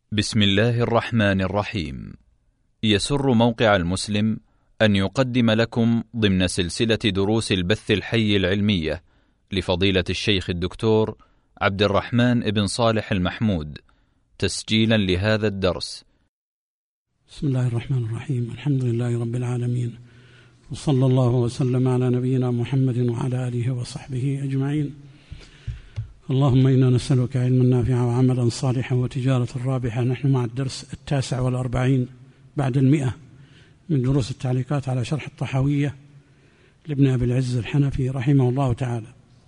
بسم الله الرحمن الرحيم. يسر موقع المسلم أن يقدم لكم ضمن سلسلة دروس البث الحي العلمية لفضيلة الشيخ الدكتور عبد الرحمن بن صالح المحمود تسجيلا لهذا الدرس. بسم الله الرحمن الرحيم. الحمد لله رب العالمين، وصلى الله وسلم على نبينا محمد وعلى آله وصحبه أجمعين. اللهم إنا نسألك علما نافعا وعملا صالحا وتجارة رابحة. نحن مع الدرس 49 بعد 100 من دروس التعليقات على شرح الطحاوية لابن أبي العز الحنفي رحمه الله تعالى.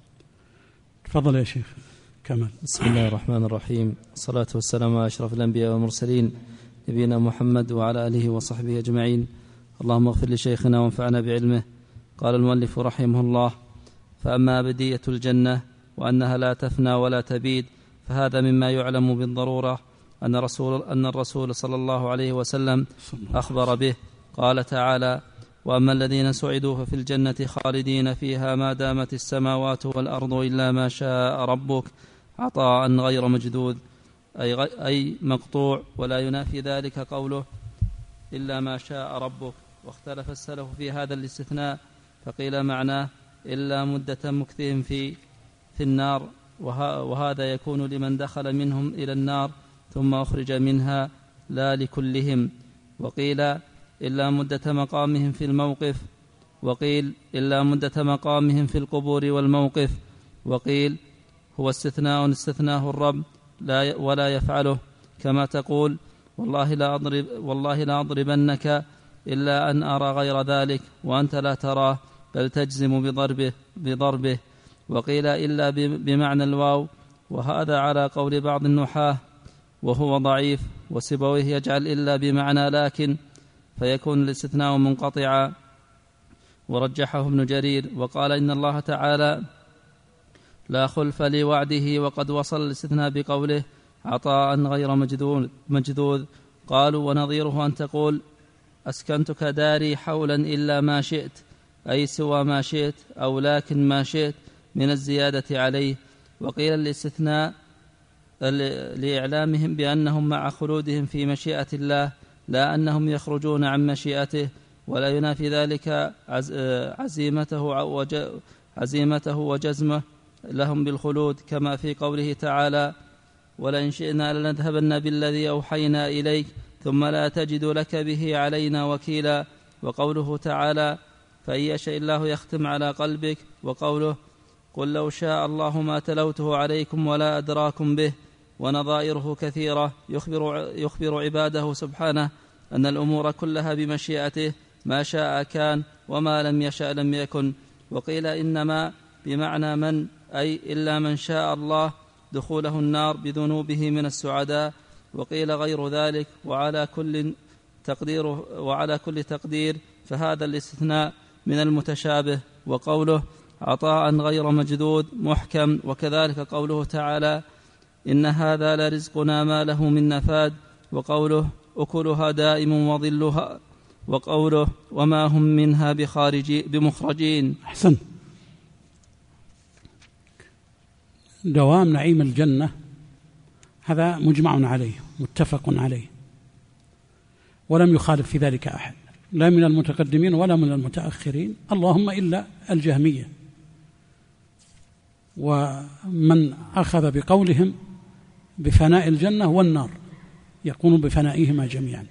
تفضل يا شيخ كمال. بسم الله الرحمن الرحيم، الصلاة والسلام على أشرف الأنبياء والمرسلين نبينا محمد وعلى آله وصحبه أجمعين. اللهم اغفر لشيخنا وانفعنا بعلمه. قال المؤلف رحمه الله: فأما أبدية الجنة وأنها لا تفنى ولا تبيد، فهذا مما يعلم بالضرورة أن الرسول صلى الله عليه وسلم أخبر به. قال تعالى: وأما الذين سعدوا ففي الجنة خالدين فيها ما دامت السماوات والأرض إلا ما شاء ربك عطاء غير مجدود، أي مقطوع، ولا ينافي ذلك قوله إلا ما شاء ربك. واختلف السلف في هذا الاستثناء، فقيل معناه إلا مدة مكثهم في النار، وهذا يكون لمن دخل منهم إلى النار ثم أخرج منها لا لكلهم. وقيل إلا مدة مقامهم في الموقف، وقيل إلا مدة مقامهم في القبور والموقف، وقيل هو استثناء استثناه الرب ولا يفعله، كما تقول والله لا أضربنك إلا أن أرى غير ذلك وأنت لا تراه بل تجزم بضربه. وقيل إلا بمعنى الواو، وهذا على قول بعض النحاة وهو ضعيف، وسيبويه يجعل إلا بمعنى لكن، فيكون الاستثناء منقطعا، ورجحه ابن جرير. وقال إن الله تعالى لا خلف لوعده، وقد وصل الاستثناء بقوله عطاء غير مجدود. قالوا ونظيره أن تقول أسكنتك داري حولا إلا ما شئت، أي سوى ما شئت أو لكن ما شئت من الزيادة عليه. وقيل الاستثناء لإعلامهم بأنهم مع خلودهم في مشيئة الله لا أنهم يخرجون عن مشيئته، ولا ينافي ذلك عزيمته وجزمه لهم بالخلود، كما في قوله تعالى ولئن شئنا لنذهبن بالذي أوحينا إليك ثم لا تجد لك به علينا وكيلا. وقوله تعالى فإن يشاء الله يختم على قلبك. وقوله قل لو شاء الله ما تلوته عليكم ولا أدراكم به. ونظائره كثيرة يخبر عباده سبحانه أن الأمور كلها بمشيئته، ما شاء كان وما لم يشاء لم يكن. وقيل إنما بمعنى من، أي إلا من شاء الله دخوله النار بذنوبه من السعداء. وقيل غير ذلك، وعلى كل تقدير فهذا الاستثناء من المتشابه. وقوله عطاء غير مجدود محكم. وكذلك قوله تعالى إن هذا لرزقنا ما له من نفاد. وقوله أكلها دائم وظلها. وقوله وما هم منها بمخرجين. أحسن. دوام نعيم الجنة هذا مجمع عليه متفق عليه، ولم يخالف في ذلك أحد لا من المتقدمين ولا من المتأخرين، اللهم إلا الجهمية، ومن أخذ بقولهم بفناء الجنة والنار يكون بفنائهما جميعا.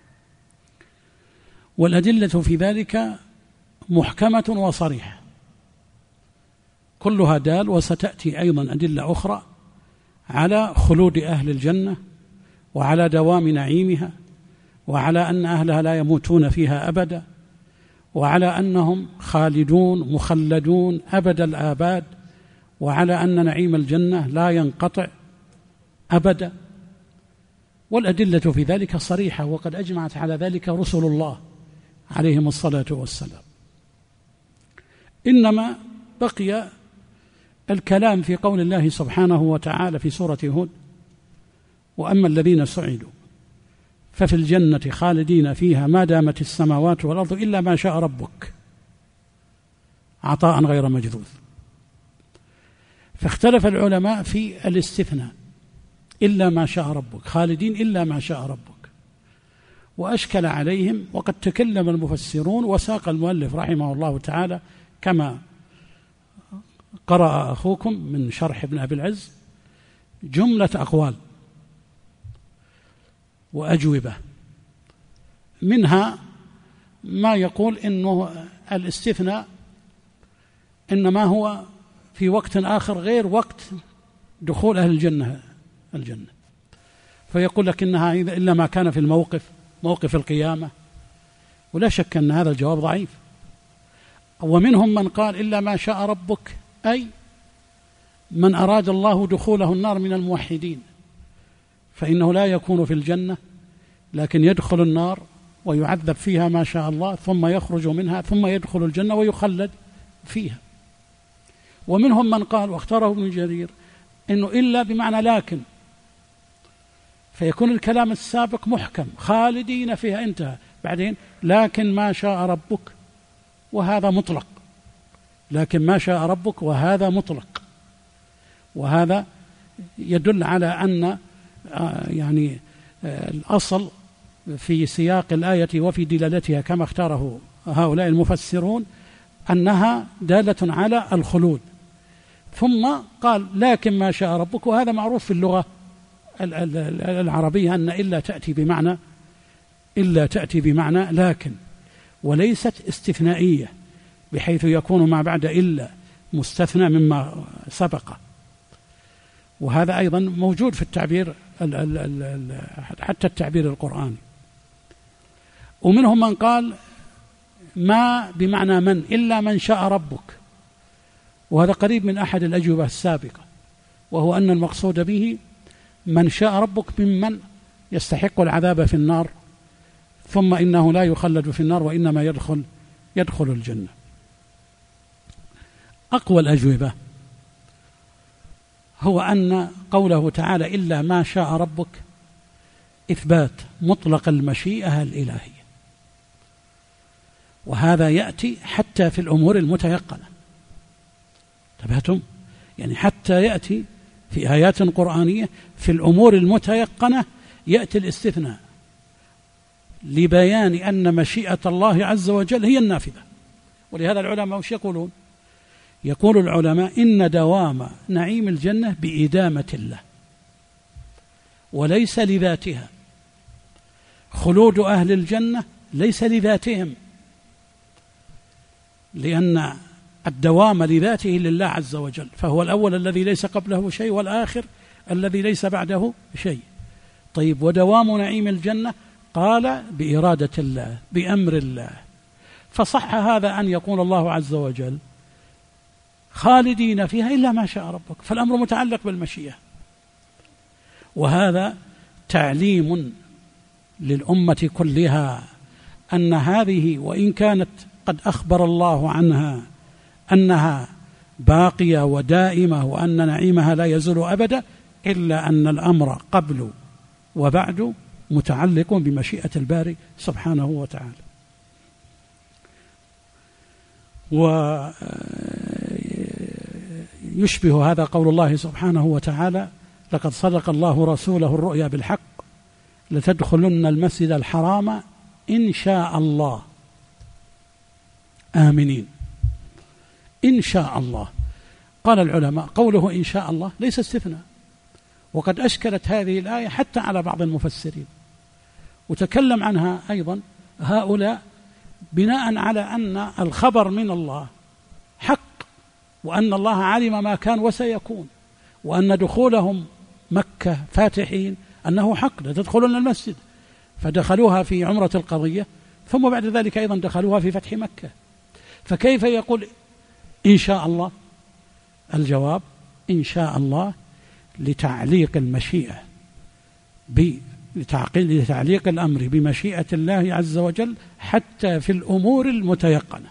والأدلة في ذلك محكمة وصريحة كلها دال، وستأتي أيضا أدلة أخرى على خلود أهل الجنة وعلى دوام نعيمها، وعلى أن أهلها لا يموتون فيها أبدا، وعلى أنهم خالدون مخلدون أبد الآباد، وعلى أن نعيم الجنة لا ينقطع أبدا. والأدلة في ذلك صريحة، وقد أجمعت على ذلك رسل الله عليهم الصلاة والسلام. إنما بقي الكلام في قول الله سبحانه وتعالى في سورة هود وأما الذين سعدوا ففي الجنة خالدين فيها ما دامت السماوات والأرض إلا ما شاء ربك عطاء غير مجذوذ. فاختلف العلماء في الاستثناء، إلا ما شاء ربك، خالدين إلا ما شاء ربك. وأشكل عليهم، وقد تكلم المفسرون وساق المؤلف رحمه الله تعالى كما قرأ أخوكم من شرح ابن أبي العز جملة أقوال وأجوبة، منها ما يقول إنه الاستثناء إنما هو في وقت آخر غير وقت دخول أهل الجنة، فيقول لك إنها إلا ما كان في موقف القيامة، ولا شك أن هذا الجواب ضعيف. ومنهم من قال إلا ما شاء ربك، أي من أراد الله دخوله النار من الموحدين، فإنه لا يكون في الجنة لكن يدخل النار ويعذب فيها ما شاء الله، ثم يخرج منها ثم يدخل الجنة ويخلد فيها. ومنهم من قال واختاره ابن جرير إنه إلا بمعنى لكن، فيكون الكلام السابق محكم خالدين فيها انتهى، بعدين لكن ما شاء ربك وهذا مطلق، لكن ما شاء ربك وهذا مطلق. وهذا يدل على أن يعني الأصل في سياق الآية وفي دلالتها كما اختاره هؤلاء المفسرون أنها دالة على الخلود، ثم قال لكن ما شاء ربك، وهذا معروف في اللغة العربية أن إلا تأتي بمعنى لكن، وليست استثنائية بحيث يكون ما بعد إلا مستثنى مما سبق. وهذا أيضا موجود في التعبير حتى التعبير القرآني. ومنهم من قال ما بمعنى من، إلا من شاء ربك، وهذا قريب من أحد الأجوبة السابقة، وهو أن المقصود به من شاء ربك ممن يستحق العذاب في النار ثم إنه لا يخلد في النار وإنما يدخل الجنة. أقوى الأجوبة هو أن قوله تعالى إلا ما شاء ربك إثبات مطلق المشيئة الإلهية، وهذا يأتي حتى في الأمور المتيقنة. انتبهتم؟ يعني حتى يأتي في آيات قرآنية في الأمور المتيقنة يأتي الاستثناء لبيان أن مشيئة الله عز وجل هي النافذة. ولهذا العلماء وش يقولون؟ يقول العلماء إن دوام نعيم الجنة بإدامة الله وليس لذاتها، خلود أهل الجنة ليس لذاتهم، لأن الدوام لذاته لله عز وجل، فهو الأول الذي ليس قبله شيء والآخر الذي ليس بعده شيء. طيب ودوام نعيم الجنة قال بإرادة الله بأمر الله، فصح هذا أن يقول الله عز وجل خالدين فيها إلا ما شاء ربك، فالأمر متعلق بالمشيئة. وهذا تعليم للأمة كلها أن هذه وإن كانت قد أخبر الله عنها أنها باقية ودائمة وأن نعيمها لا يزول أبدا، إلا أن الأمر قبل وبعد متعلق بمشيئة الباري سبحانه وتعالى. ويشبه هذا قول الله سبحانه وتعالى لقد صدق الله رسوله الرؤيا بالحق لتدخلن المسجد الحرام إن شاء الله آمنين. إن شاء الله، قال العلماء قوله إن شاء الله ليس استثناء، وقد أشكلت هذه الآية حتى على بعض المفسرين، وتكلم عنها أيضا هؤلاء بناء على أن الخبر من الله حق، وأن الله علم ما كان وسيكون، وأن دخولهم مكة فاتحين أنه حق، لتدخلون المسجد، فدخلوها في عمرة القضية ثم بعد ذلك أيضا دخلوها في فتح مكة، فكيف يقول إن شاء الله؟ الجواب إن شاء الله لتعليق المشيئة لتعليق الأمر بمشيئة الله عز وجل حتى في الأمور المتيقنة.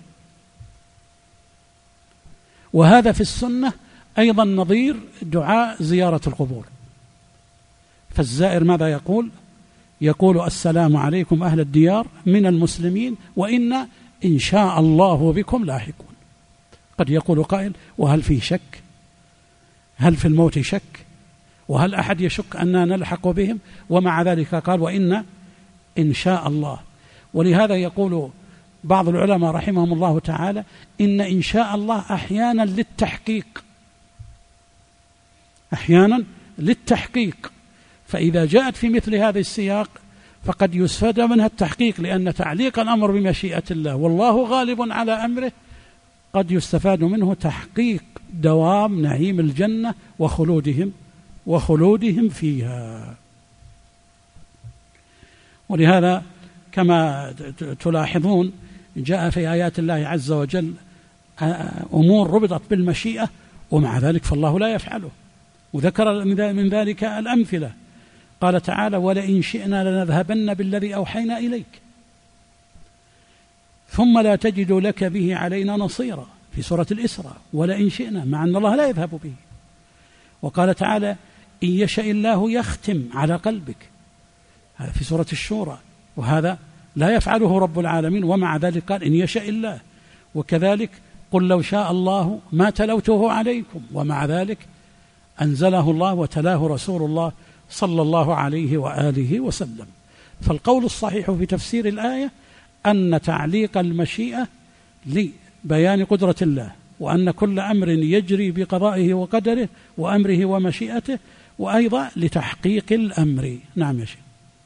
وهذا في السنة أيضا نظير دعاء زيارة القبور، فالزائر ماذا يقول؟ يقول السلام عليكم أهل الديار من المسلمين وإنا إن شاء الله بكم لاحقون. قد يقول قائل وهل في شك؟ هل في الموت شك؟ وهل أحد يشك أننا نلحق بهم؟ ومع ذلك قال وإن شاء الله. ولهذا يقول بعض العلماء رحمهم الله تعالى إن شاء الله أحيانا للتحقيق، فإذا جاءت في مثل هذا السياق فقد يستفاد منها التحقيق، لأن تعليق الأمر بمشيئة الله والله غالب على أمره قد يستفاد منه تحقيق دوام نعيم الجنة وخلودهم فيها. ولهذا كما تلاحظون جاء في آيات الله عز وجل أمور ربطت بالمشيئة ومع ذلك فالله لا يفعله، وذكر من ذلك الأمثلة. قال تعالى ولئن شئنا لنذهبن بالذي أوحينا إليك ثم لا تجد لك به علينا نصيرا في سورة الإسراء، ولئن شئنا، مع أن الله لا يذهب به. وقال تعالى إن يشاء الله يختم على قلبك، هذا في سورة الشورى، وهذا لا يفعله رب العالمين ومع ذلك قال إن يشاء الله. وكذلك قل لو شاء الله ما تلوته عليكم، ومع ذلك أنزله الله وتلاه رسول الله صلى الله عليه وآله وسلم. فالقول الصحيح في تفسير الآية أن تعليق المشيئة لبيان قدرة الله، وأن كل أمر يجري بقضائه وقدره وأمره ومشيئته، وأيضا لتحقيق الأمر. نعم يا شيخ.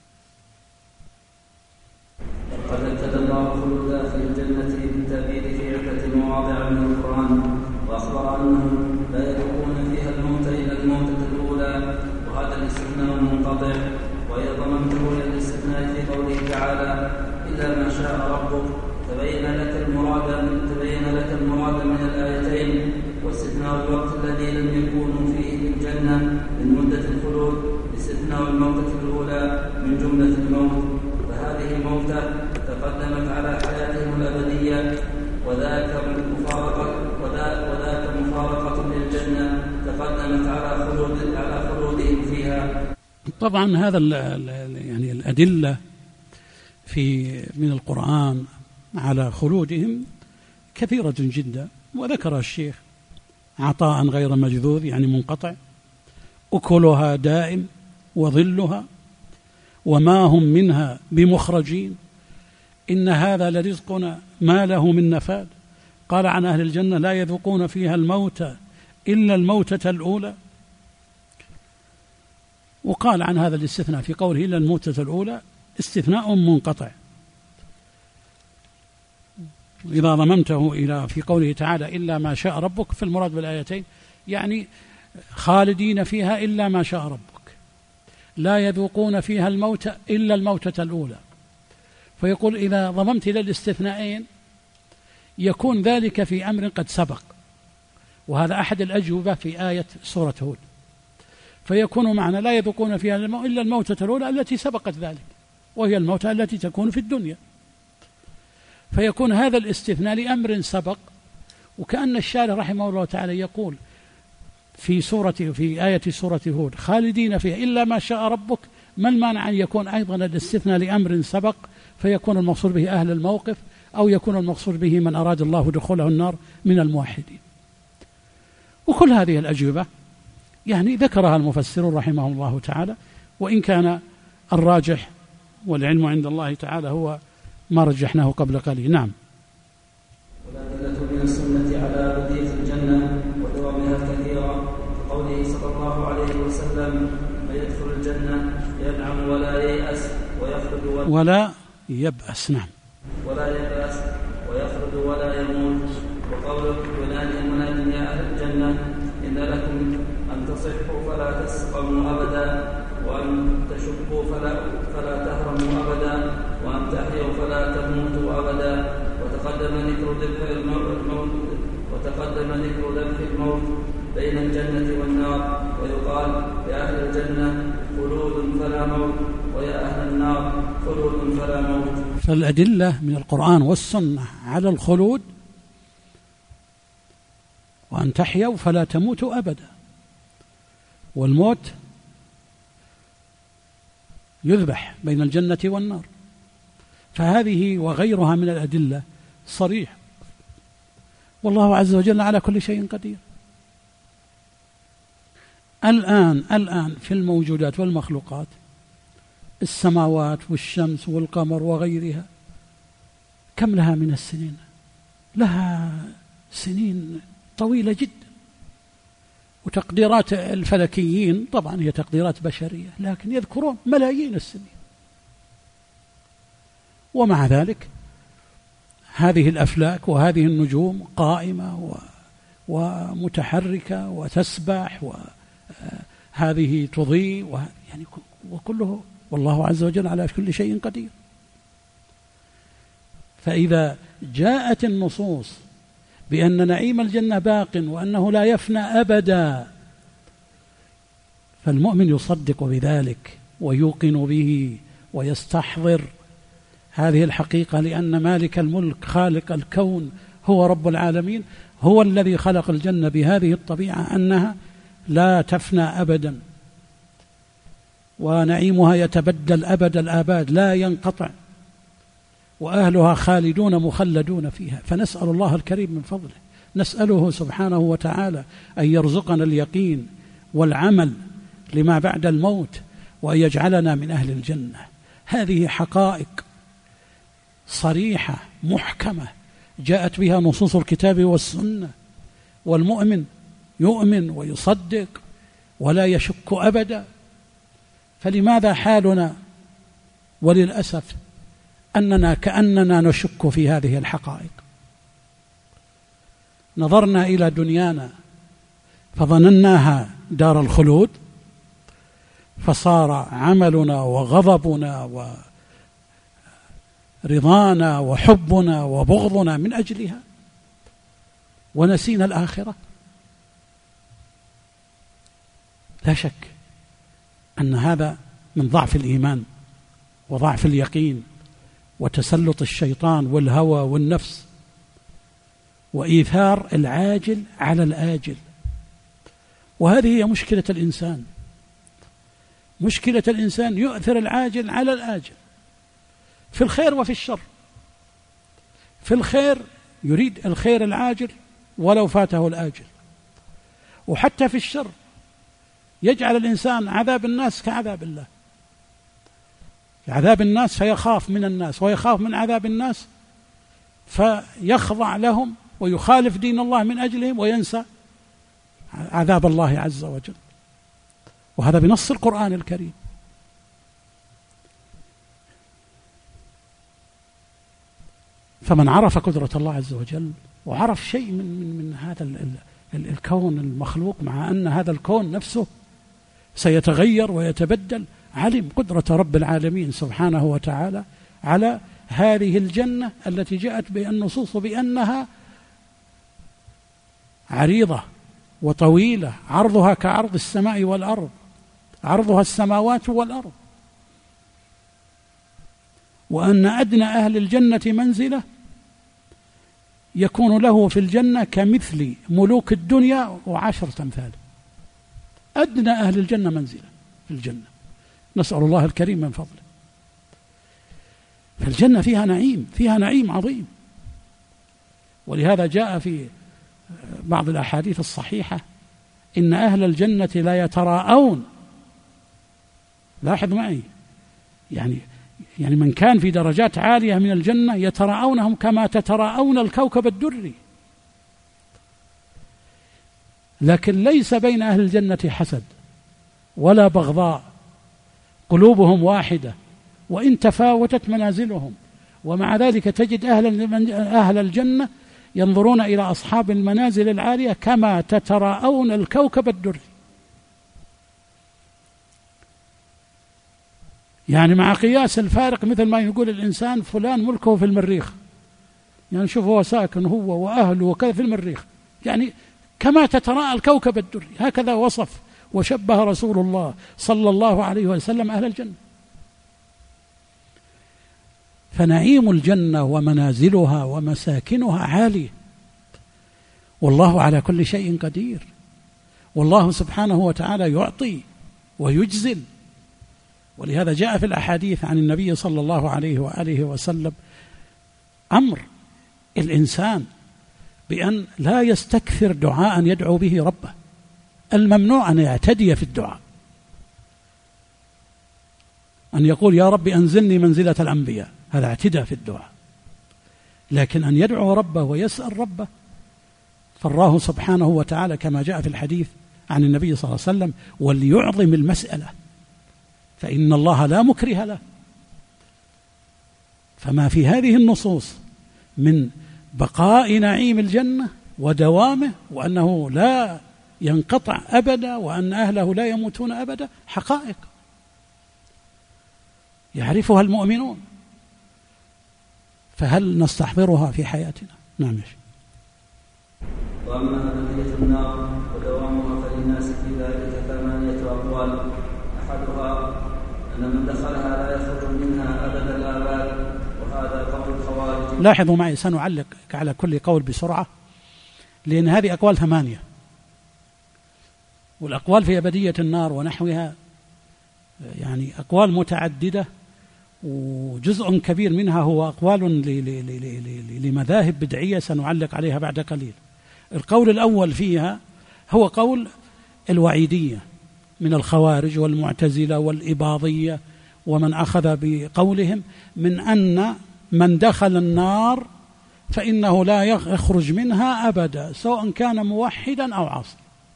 قد ابتدى الله خلودا في الجنة بالتأبيد في عدة مواضع من القرآن، وأخبر أنهم لا يذوقون فيها الموت إلا الموتة الأولى، وهذا الاستثناء منقطع. وأيضا منته إلى الاستثناء في قوله تعالى إلا ما شاء ربك، تبين لك المراد من الآيتين، واستثناء الوقت الذي لم يكونوا فيه في الجنة من مدة الخلود، استثناء الموتة الأولى من جملة الموت، فهذه موتة تقدمت على حياتهم الأبدية، وذاك مفارقة للجنة تقدمت على خلودهم فيها. طبعا هذا يعني الأدلة من القرآن على خلودهم كثيرة جدا، وذكر الشيخ عطاء غير مجذوذ يعني منقطع، أكلها دائم وظلها وما هم منها بمخرجين، إن هذا لرزقنا ما له من نفاد. قال عن أهل الجنة لا يذوقون فيها الموت إلا الموتة الأولى. وقال عن هذا الاستثناء في قوله إلا الموتة الأولى استثناء منقطع. إذا ضممته إلى في قوله تعالى إلا ما شاء ربك، في المراد بالآيتين يعني خالدين فيها إلا ما شاء ربك، لا يذوقون فيها الموت إلا الموتة الأولى. فيقول إذا ضممت إلى الاستثناءين يكون ذلك في أمر قد سبق، وهذا أحد الأجوبة في آية سورة هود. فيكون معنى لا يذوقون فيها إلا الموتة الأولى التي سبقت ذلك، وهي الموتة التي تكون في الدنيا. فيكون هذا الاستثناء لأمر سبق، وكأن الشارع رحمه الله تعالى يقول في آية سورة هود خالدين فيها إلا ما شاء ربك، ما المانع أن يكون أيضا الاستثناء لأمر سبق فيكون المقصود به أهل الموقف، أو يكون المقصود به من أراد الله دخوله النار من الموحدين. وكل هذه الأجوبة يعني ذكرها المفسرون رحمه الله تعالى، وإن كان الراجح والعلم عند الله تعالى هو ما رجحناه قبل قليل. نعم. والأدلة من السنة على أبدية الجنة ودوامها كثيرة، قوله صلى الله عليه وسلم فيدخل الجنة ينعم ولا ييأس ويخلد ولا يبأس. نعم. ولا يبأس ويخلد ولا يموت. وقوله ينادي مناد يا أهل الجنة إن لكم أن تصحوا فلا تسقموا أبدا، وأن تشبوا فلا تهرموا أبدا، وأن تحيوا فلا تموتوا أبدا. وتقدم ذبح الموت بين الجنة والنار، ويقال يا أهل الجنة خلود فلا موت، ويا أهل النار خلود فلا موت. فالأدلة من القرآن والسنة على الخلود وأن تحيوا فلا تموتوا أبدا، والموت يذبح بين الجنة والنار. فهذه وغيرها من الأدلة صريح، والله عز وجل على كل شيء قدير. الآن في الموجودات والمخلوقات، السماوات والشمس والقمر وغيرها، كم لها من السنين؟ لها سنين طويلة جدا، وتقديرات الفلكيين طبعا هي تقديرات بشرية، لكن يذكرون ملايين السنين. ومع ذلك هذه الأفلاك وهذه النجوم قائمة ومتحركة وتسبح، وهذه تضيء، يعني وكله والله عز وجل على كل شيء قدير. فإذا جاءت النصوص بأن نعيم الجنة باق وأنه لا يفنى أبدا، فالمؤمن يصدق بذلك ويوقن به ويستحضر هذه الحقيقة، لأن مالك الملك خالق الكون هو رب العالمين، هو الذي خلق الجنة بهذه الطبيعة أنها لا تفنى أبدا، ونعيمها يتبدل أبد الآباد لا ينقطع، وأهلها خالدون مخلدون فيها. فنسأل الله الكريم من فضله، نسأله سبحانه وتعالى أن يرزقنا اليقين والعمل لما بعد الموت، وأن يجعلنا من أهل الجنة. هذه حقائق صريحة محكمة جاءت بها نصوص الكتاب والسنة، والمؤمن يؤمن ويصدق ولا يشك أبدا. فلماذا حالنا وللأسف أننا كأننا نشك في هذه الحقائق؟ نظرنا إلى دنيانا فظنناها دار الخلود، فصار عملنا وغضبنا ورضانا وحبنا وبغضنا من أجلها، ونسينا الآخرة. لا شك أن هذا من ضعف الإيمان وضعف اليقين وتسلط الشيطان والهوى والنفس، وإيثار العاجل على الآجل. وهذه هي مشكلة الإنسان. مشكلة الإنسان يؤثر العاجل على الآجل في الخير وفي الشر. في الخير يريد الخير العاجل ولو فاته الآجل، وحتى في الشر يجعل الإنسان عذاب الناس كعذاب الله. عذاب الناس فيخاف من الناس ويخاف من عذاب الناس، فيخضع لهم ويخالف دين الله من أجلهم وينسى عذاب الله عز وجل. وهذا بنص القرآن الكريم. فمن عرف قدرة الله عز وجل وعرف شيء من هذا الكون المخلوق، مع أن هذا الكون نفسه سيتغير ويتبدل، علم قدرة رب العالمين سبحانه وتعالى على هذه الجنة التي جاءت بالنصوص بأنها عريضة وطويلة، عرضها كعرض السماء والأرض، عرضها السماوات والأرض، وأن أدنى أهل الجنة منزلة يكون له في الجنة كمثل ملوك الدنيا و10 أمثال. أدنى أهل الجنة منزلة في الجنة، نسأل الله الكريم من فضله. فالجنة فيها نعيم، فيها نعيم عظيم. ولهذا جاء في بعض الأحاديث الصحيحة إن أهل الجنة لا يتراءون. لاحظ معي، يعني من كان في درجات عالية من الجنة يتراءونهم كما تتراءون الكوكب الدري. لكن ليس بين أهل الجنة حسد ولا بغضاء، قلوبهم واحدة وإن تفاوتت منازلهم، ومع ذلك تجد أهل الجنة ينظرون إلى أصحاب المنازل العالية كما تتراءون الكوكب الدري. يعني مع قياس الفارق، مثل ما يقول الإنسان فلان ملكه في المريخ، يعني شوف هو ساكن هو وأهله وكذا في المريخ، يعني كما تتراءى الكوكب الدري. هكذا وصف وشبه رسول الله صلى الله عليه وسلم أهل الجنة. فنعيم الجنة ومنازلها ومساكنها عالية، والله على كل شيء قدير، والله سبحانه وتعالى يعطي ويجزل. ولهذا جاء في الأحاديث عن النبي صلى الله عليه وآله وسلم أمر الإنسان بأن لا يستكثر دعاء يدعو به ربه، الممنوع أن يعتدي في الدعاء، أن يقول يا رب أنزلني منزلة الأنبياء، هذا اعتداء في الدعاء. لكن أن يدعو ربه ويسأل ربه، فالله سبحانه وتعالى كما جاء في الحديث عن النبي صلى الله عليه وسلم وليعظم المسألة فإن الله لا مكره له. فما في هذه النصوص من بقاء نعيم الجنة ودوامه وأنه لا ينقطع أبدا وأن أهله لا يموتون أبدا حقائق يعرفها المؤمنون، فهل نستحضرها في حياتنا؟ نعم يا شيخ. وأما أبدية النار ودوامها فللناس في ذلك 8 أقوال. أحدها أن من دخلها لا يخرج منها أبد الآباد، وهذا قول الخوارج. لاحظوا معي، سنعلق على كل قول بسرعة لأن هذه أقوال 8، والأقوال في أبدية النار ونحوها يعني أقوال متعددة، وجزء كبير منها هو أقوال لمذاهب بدعية سنعلق عليها بعد قليل. القول الأول فيها هو قول الوعيدية من الخوارج والمعتزلة والإباضية ومن أخذ بقولهم من أن من دخل النار فإنه لا يخرج منها أبدا سواء كان موحدا أو عاصيا.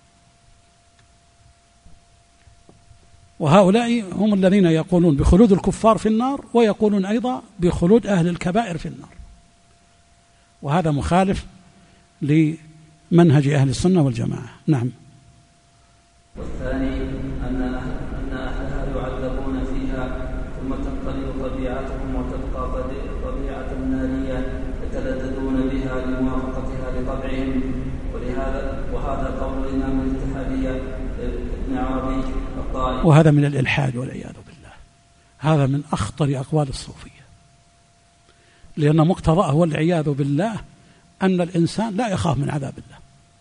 وهؤلاء هم الذين يقولون بخلود الكفار في النار ويقولون أيضا بخلود أهل الكبائر في النار، وهذا مخالف لمنهج أهل السنة والجماعة. نعم. والثاني أن أهلها يعذبون فيها ثم تنقلب طبيعتهم وتبقى طبيعة نارية يتلذذون بها لموافقتها لطبعهم، وهذا قول الإمام الاتحادية ابن عربي الطائي. وهذا من الإلحاد والعياذ بالله، هذا من أخطر أقوال الصوفية، لأن مقتضاه والعياذ بالله أن الإنسان لا يخاف من عذاب الله.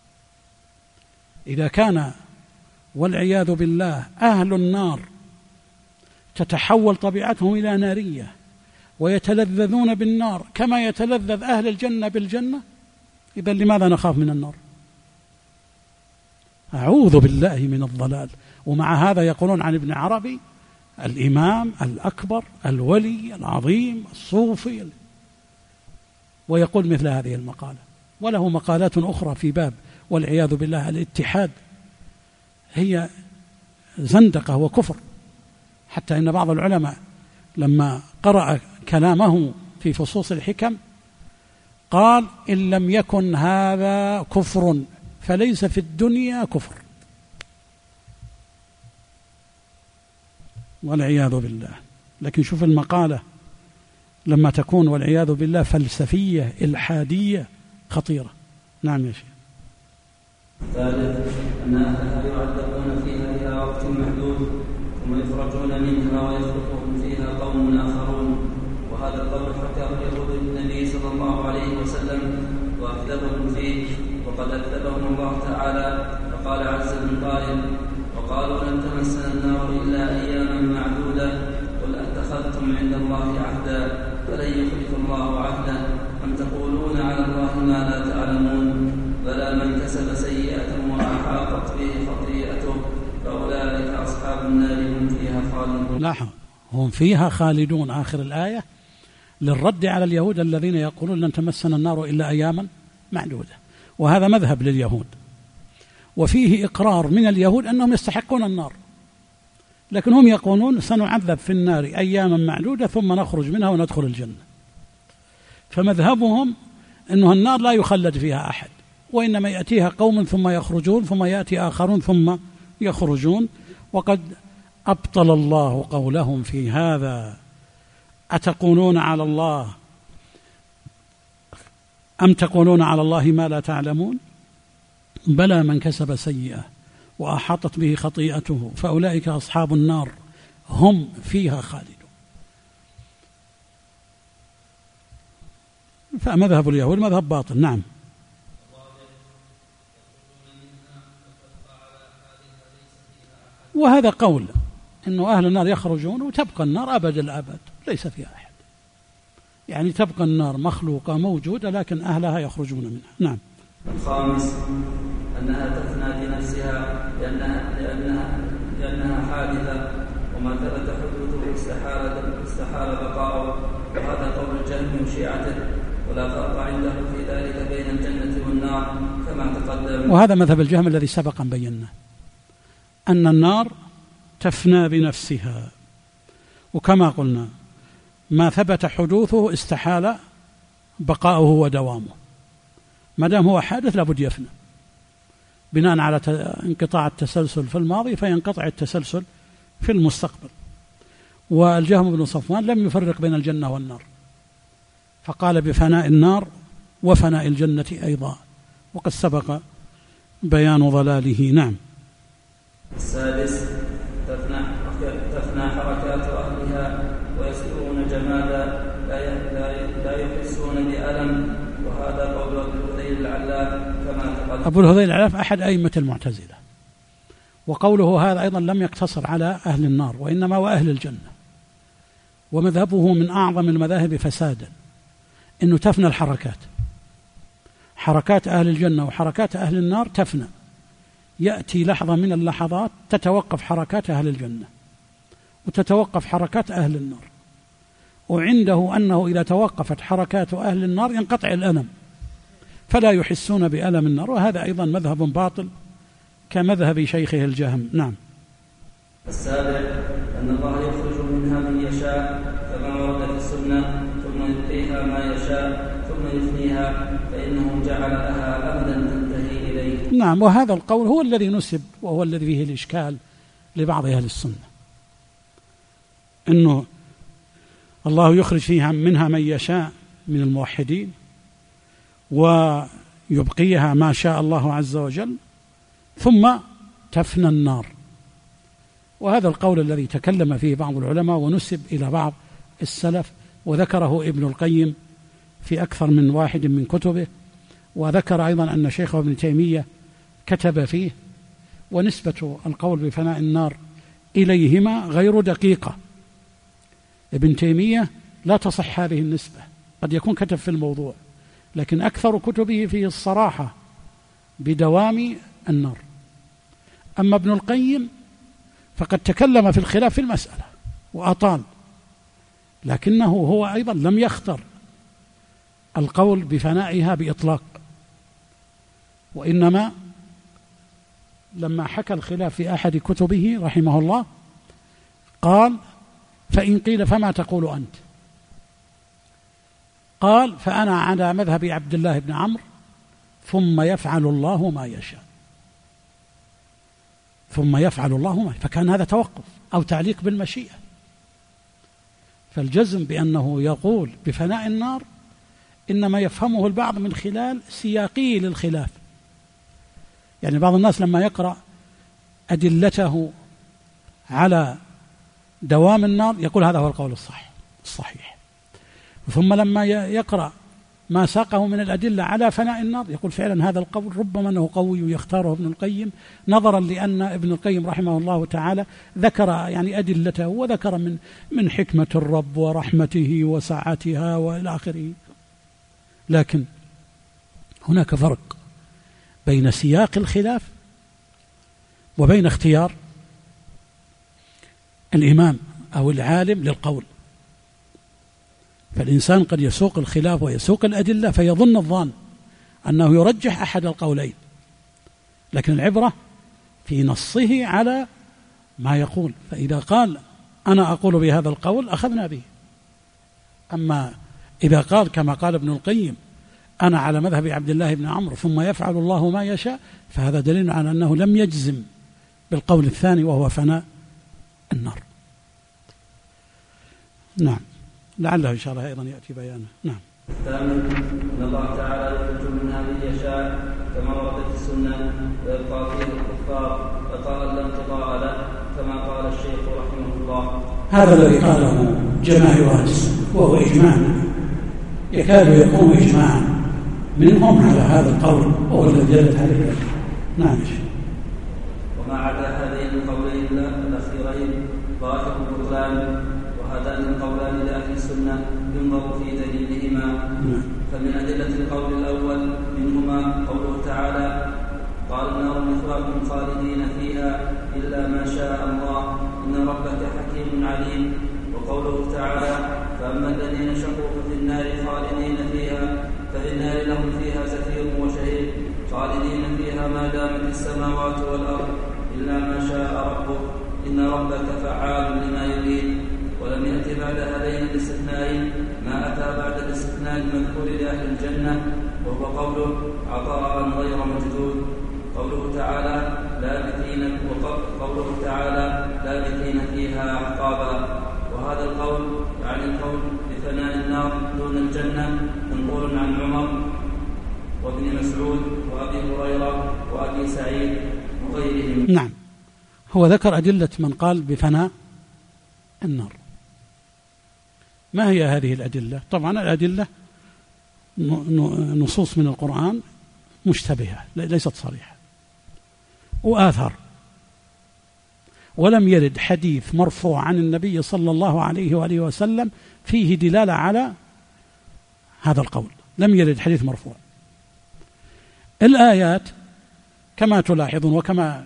إذا كان والعياذ بالله أهل النار تتحول طبيعتهم إلى نارية ويتلذذون بالنار كما يتلذذ أهل الجنة بالجنة، إذن لماذا نخاف من النار؟ أعوذ بالله من الضلال. ومع هذا يقولون عن ابن عربي الإمام الأكبر الولي العظيم الصوفي، ويقول مثل هذه المقالة. وله مقالات أخرى في باب والعياذ بالله الاتحاد هي زندقة وكفر، حتى إن بعض العلماء لما قرأ كلامه في فصوص الحكم قال إن لم يكن هذا كفر فليس في الدنيا كفر، والعياذ بالله. لكن شوف المقالة لما تكون والعياذ بالله فلسفية إلحادية خطيرة. نعم يا شيخ. ثالث أن أهلها يعذبون فيها إلى وقت محدود ثم يخرجون منها ويخلقهم فيها قوم آخرون، وهذا القول حكاه اليهود للنبي صلى الله عليه وسلم وأكذبهم فيه، وقد أكذبهم الله تعالى فقال عز من قائل وقالوا لن تمسنا النار إلا أياما معدودة قل أتخذتم عند الله عهدا فلن يخلف الله عهده أم تقولون على الله ما لا تعلمون بلى من كسب سيئة وأحاطت به خطيئته فأولئك أصحاب النار هم فيها خالدون. لاحظ هم فيها خالدون آخر الآية للرد على اليهود الذين يقولون لن تمسنا النار إلا أياما معدودة، وهذا مذهب لليهود، وفيه إقرار من اليهود أنهم يستحقون النار، لكن هم يقولون سنعذب في النار أياما معدودة ثم نخرج منها وندخل الجنة. فمذهبهم أنه النار لا يخلد فيها أحد، وإنما يأتيها قوم ثم يخرجون ثم يأتي آخرون ثم يخرجون. وقد أبطل الله قولهم في هذا أتقولون على الله أم تقولون على الله ما لا تعلمون بلى من كسب سيئة وأحاطت به خطيئته فأولئك أصحاب النار هم فيها خالدون. فمذهب اليهود مذهب باطل. نعم. وهذا قول إنه أهل النار يخرجون وتبقى النار أبد الأبد ليس فيها أحد، يعني تبقى النار مخلوقة موجودة لكن أهلها يخرجون منها. نعم. الخامس أنها تفنى بنفسها لأنها حادثة، وما ثبت حدوثه استحال بقاؤه، وهذا قول الجهم وشيعته، ولا فرق عنده في ذلك بين الجنة والنار كما تقدم. وهذا مذهب الجهم الذي سبق أن بيناه، أن النار تفنى بنفسها، وكما قلنا ما ثبت حدوثه استحال بقاؤه ودوامه، ما دام هو حادث لابد يفنى بناء على انقطاع التسلسل في الماضي، فينقطع التسلسل في المستقبل. والجهم بن صفوان لم يفرق بين الجنة والنار، فقال بفناء النار وفناء الجنة أيضا، وقد سبق بيان ضلاله. نعم. السادس تفنى حركات أهلها ويصيرون جمادا لا يحسون بألم، وهذا قول أبو الهذيل العلاف كما تقدم. أبو الهذيل العلاف أحد أئمة المعتزلة، وقوله هذا أيضا لم يقتصر على أهل النار وإنما وأهل الجنة، ومذهبه من أعظم المذاهب فسادا، إنه تفنى الحركات، حركات أهل الجنة وحركات أهل النار تفنى، يأتي لحظة من اللحظات تتوقف حركات أهل الجنة وتتوقف حركات أهل النار، وعنده أنه إذا توقفت حركات أهل النار ينقطع الألم فلا يحسون بألم النار، وهذا أيضا مذهب باطل كمذهب شيخه الجهم. نعم. السابع أن الله يخرج منها من يشاء كما ورد في السنة، ثم يبقيها ما يشاء ثم يفنيها، فإنه جعل لها أمدا تنتهي إليه. نعم، وهذا القول هو الذي نسب، وهو الذي فيه الإشكال لبعض أهل السنة، أنه الله يخرج فيها منها من يشاء من الموحدين ويبقيها ما شاء الله عز وجل ثم تفنى النار، وهذا القول الذي تكلم فيه بعض العلماء ونسب إلى بعض السلف، وذكره ابن القيم في أكثر من واحد من كتبه، وذكر أيضا أن شيخه ابن تيمية كتب فيه، ونسبة القول بفناء النار إليهما غير دقيقة. ابن تيمية لا تصح هذه النسبة، قد يكون كتب في الموضوع، لكن أكثر كتبه فيه الصراحة بدوام النار. أما ابن القيم فقد تكلم في الخلاف في المسألة وأطال، لكنه هو أيضا لم يختر القول بفنائها بإطلاق، وإنما لما حكى الخلاف في أحد كتبه رحمه الله قال: فإن قيل فما تقول أنت؟ قال: فأنا على مذهب عبد الله بن عمرو، ثم يفعل الله ما يشاء، ثم يفعل الله ما، فكان هذا توقف أو تعليق بالمشيئة. فالجزم بأنه يقول بفناء النار إنما يفهمه البعض من خلال سياقه للخلاف، يعني بعض الناس لما يقرأ أدلته على دوام النار يقول هذا هو القول الصحيح، ثم لما يقرأ ما ساقه من الأدلة على فناء النار يقول فعلا هذا القول ربما أنه قوي يختاره ابن القيم، نظرا لأن ابن القيم رحمه الله تعالى ذكر يعني أدلته، وذكر من حكمة الرب ورحمته وسعتها وإلى آخره. لكن هناك فرق بين سياق الخلاف وبين اختيار الإمام أو العالم للقول. فالإنسان قد يسوق الخلاف ويسوق الأدلة فيظن الظان أنه يرجح أحد القولين، لكن العبرة في نصه على ما يقول، فإذا قال أنا أقول بهذا القول أخذنا به. أما إذا قال كما قال ابن القيم أنا على مذهب عبد الله بن عمرو ثم يفعل الله ما يشاء، فهذا دليل على أنه لم يجزم بالقول الثاني وهو فناء النار. نعم، لعله إن شاء الله أيضا يأتي بيانه. نعم. الثامن أن الله تعالى يخرج منها من يشاء كما ورد في السنة، ويبقى فيه الكفار فقال لا انقضاء له كما قال الشيخ رحمه الله. هذا الذي قاله جماهير أهل السنة وهو إجماع، يكاد يكون إجماعا منهم على هذا القول وهو الذي دلت عليه الآية. نعم. وما عدا هذين القولين الأخيرين ظاهر البطلان، وهذان القولان لأهل السنة ينظر في دليلهما. فمن أدلة القول الأول منهما قوله تعالى قال النار مثواكم خالدين فيها إلا ما شاء الله إن ربك حكيم عليم. وقوله تعالى فأما الذين شقوا ففي النار خالدين فيها ففي النار لهم فيها زفير وشهيق خالدين فيها ما دامت السماوات والأرض إلا ما شاء ربك إن ربك فعال لما يريد. ولم يأت بعد هذين الاستثنائين ما أتى بعد الاستثناء المذكور لأهل الجنة وهو قوله عطاء غير مجدود. قوله تعالى لابثين فيها أحقابا. وهذا القول يعني القول بفناء النار دون الجنة منقول عن عمر وابن مسعود وأبي هريرة وأبي سعيد وغيرهم. نعم، هو ذكر أدلة من قال بفناء النار. ما هي هذه الأدلة؟ طبعا الأدلة نصوص من القرآن مشتبهة ليست صريحة وآثار، ولم يرد حديث مرفوع عن النبي صلى الله عليه وآله وسلم فيه دلالة على هذا القول، لم يرد حديث مرفوع. الآيات كما تلاحظون وكما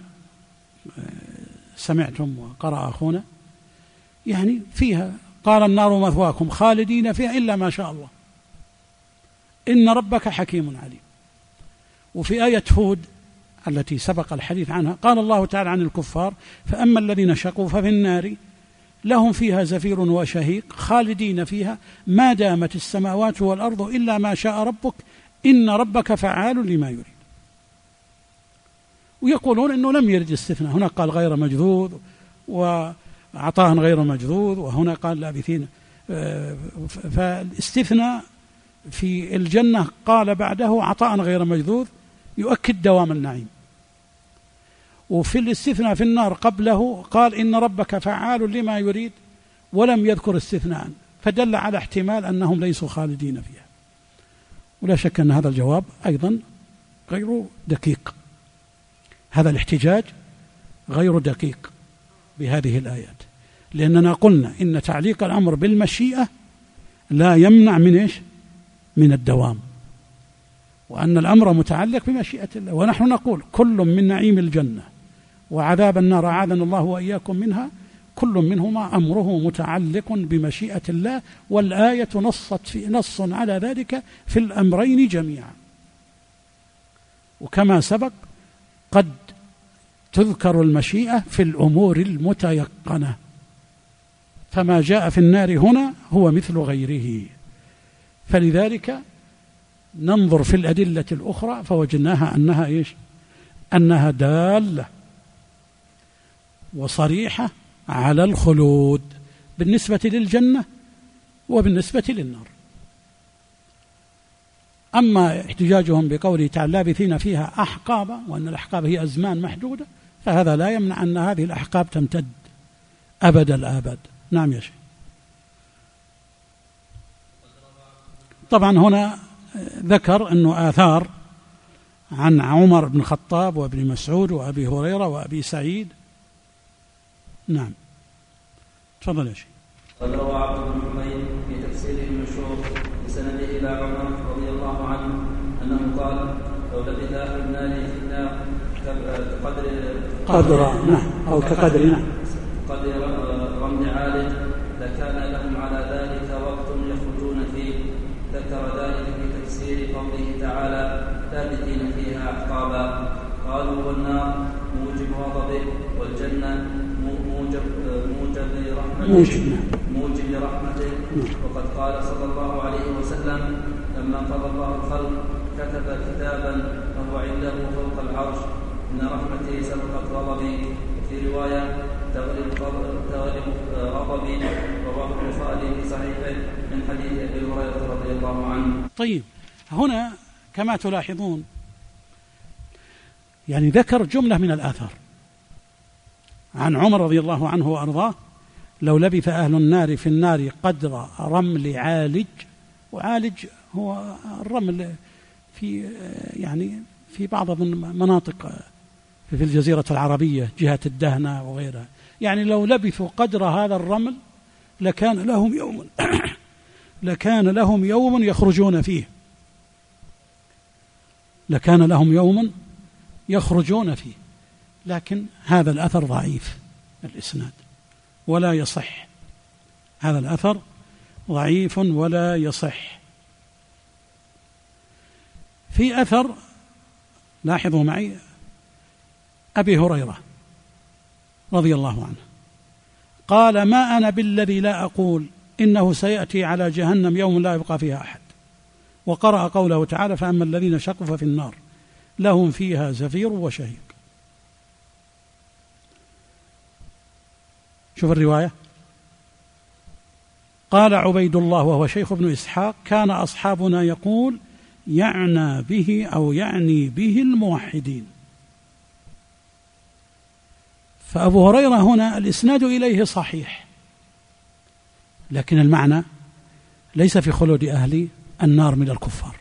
سمعتم وقرأ أخونا يعني فيها قال النار مثواكم خالدين فيها إلا ما شاء الله إن ربك حكيم عليم. وفي آية هود التي سبق الحديث عنها قال الله تعالى عن الكفار فأما الذين شقوا ففي النار لهم فيها زفير وشهيق خالدين فيها ما دامت السماوات والأرض إلا ما شاء ربك إن ربك فعال لما يريد. ويقولون أنه لم يرد استثناء، هنا قال غير مجذوذ وعطاء غير مجذوذ وهنا قال لابثين، فالاستثناء في الجنة قال بعده عطاء غير مجذوذ يؤكد دوام النعيم، وفي الاستثناء في النار قبله قال إن ربك فعال لما يريد ولم يذكر استثناء، فدل على احتمال أنهم ليسوا خالدين فيها. ولا شك أن هذا الجواب أيضا غير دقيق، هذا الاحتجاج غير دقيق بهذه الآيات، لأننا قلنا إن تعليق الأمر بالمشيئة لا يمنع من إيش؟ من الدوام، وأن الأمر متعلق بمشيئة الله. ونحن نقول كل من نعيم الجنة وعذاب النار أعاذنا الله وإياكم منها كل منهما أمره متعلق بمشيئة الله، والآية نص على ذلك في الأمرين جميعا. وكما سبق قد تذكر المشيئة في الأمور المتيقنة، فما جاء في النار هنا هو مثل غيره، فلذلك ننظر في الأدلة الأخرى فوجدناها أنها إيش؟ أنها دالة وصريحة على الخلود بالنسبة للجنة وبالنسبة للنار. أما احتجاجهم بقوله تعالى لابثين فيها أحقابا وأن الأحقاب هي أزمان محدودة، فهذا لا يمنع أن هذه الأحقاب تمتد أبد الآباد. نعم يا شيخ. طبعا هنا ذكر أنه آثار عن عمر بن الخطاب وابن مسعود وأبي هريرة وأبي سعيد. نعم تفضل يا شيخ. قد روى عبد بن حميد في تفسيره المشهور بسنده إلى عمر رضي الله عنه أنه قال لو لبث أهل النار في النار قدر رمل عالج لكان لهم على ذلك وقت يخرجون فيه. ذكر ذلك في تفسير قوله تعالى لابثين فيها أحقابا. قالوا والنار موجب غضبه والجنة موجب رحمته. وقد قال صلى الله عليه وسلم لما قضى الله الخلق كتب كتابا وهو عنده فوق العرش إن رحمتي سبقت غضبي. وفي رواية تغلب غضبي. رواه البخاري في صحيحه من حديث أبي هريرة رضي الله عنه. طيب هنا كما تلاحظون يعني ذكر جملة من الآثار عن عمر رضي الله عنه وأرضاه لو لبث أهل النار في النار قدر رمل عالج. وعالج هو الرمل في يعني في بعض المناطق في الجزيرة العربية جهة الدهنة وغيرها، يعني لو لبثوا قدر هذا الرمل لكان لهم يوم يخرجون فيه، لكان لهم يوم يخرجون فيه، لكن هذا الأثر ضعيف الإسناد ولا يصح، هذا الأثر ضعيف ولا يصح. في أثر لاحظوا معي أبي هريرة رضي الله عنه قال: ما أنا بالذي لا أقول إنه سيأتي على جهنم يوم لا يبقى فيها أحد، وقرأ قوله تعالى: فأما الذين شقوا ففي النار لهم فيها زفير وشهيق. شوف الرواية، قال عبيد الله وهو شيخ ابن إسحاق: كان أصحابنا يقول يعني به الموحدين. فأبو هريرة هنا الإسناد إليه صحيح، لكن المعنى ليس في خلود أهل النار من الكفار،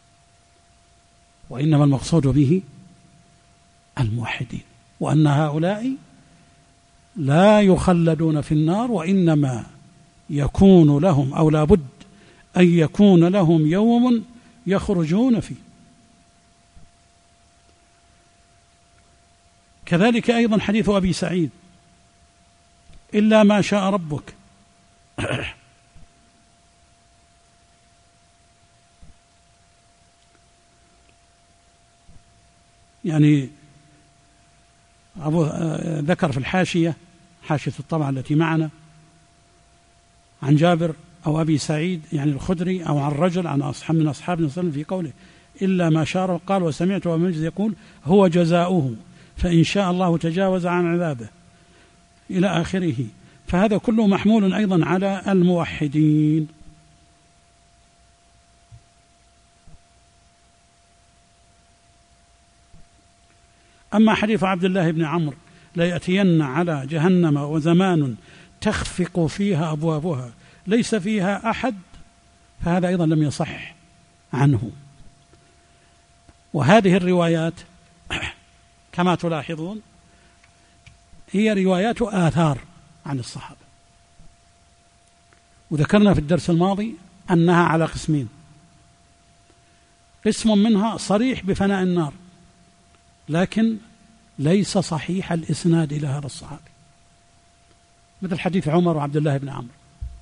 وإنما المقصود به الموحدين، وأن هؤلاء لا يخلدون في النار، وإنما يكون لهم أو لا بد أن يكون لهم يوم يخرجون فيه. كذلك أيضا حديث أبي سعيد: إلا ما شاء ربك. يعني ذكر في الحاشية، حاشية الطبعة التي معنا، عن جابر أو أبي سعيد يعني الخدري أو عن رجل عن أصحاب من أصحاب النبي صلى الله عليه وسلم في قوله إلا ما شاء، قال: وسمعت أبا مجد يقول: هو جزاؤه فإن شاء الله تجاوز عن عذابه، إلى آخره. فهذا كله محمول أيضا على الموحدين. أما حديث عبد الله بن عمرو: لا يأتين على جهنم وزمان تخفق فيها أبوابها ليس فيها أحد، فهذا أيضا لم يصح عنه. وهذه الروايات كما تلاحظون هي روايات آثار عن الصحابة، وذكرنا في الدرس الماضي أنها على قسمين: قسم منها صريح بفناء النار لكن ليس صحيح الإسناد إلى هذا الصحابي، مثل حديث عمر وعبد الله بن عمرو.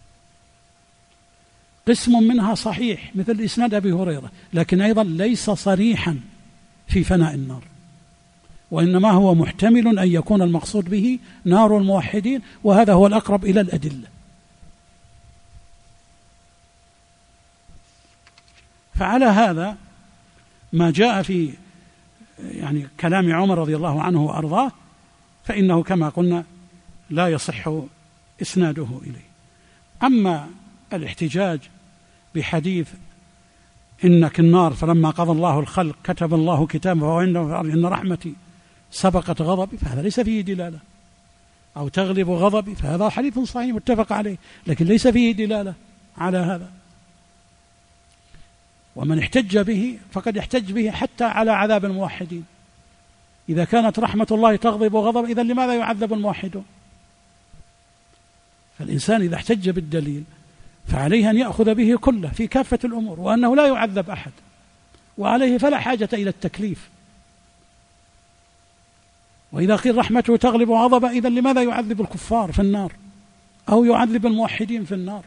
قسم منها صحيح مثل إسناد أبي هريرة، لكن أيضا ليس صريحا في فناء النار، وإنما هو محتمل أن يكون المقصود به نار الموحدين، وهذا هو الأقرب إلى الأدلة. فعلى هذا ما جاء في يعني كلام عمر رضي الله عنه وأرضاه فإنه كما قلنا لا يصح إسناده إليه. أما الاحتجاج بحديث إنك النار فلما قضى الله الخلق كتب الله كتابه وعنده في الأرض إن رحمتي سبقت غضبي، فهذا ليس فيه دلالة، أو تغلب غضبي، فهذا حديث صحيح متفق عليه لكن ليس فيه دلالة على هذا. ومن احتج به فقد يحتج به حتى على عذاب الموحدين. إذا كانت رحمة الله تغضب غضب، إذن لماذا يعذب الموحدون؟ فالإنسان إذا احتج بالدليل فعليه أن يأخذ به كله في كافة الأمور، وأنه لا يعذب أحد، وعليه فلا حاجة إلى التكليف. وإذا قيل رحمته تغلب غضبه، إذن لماذا يعذب الكفار في النار أو يعذب الموحدين في النار؟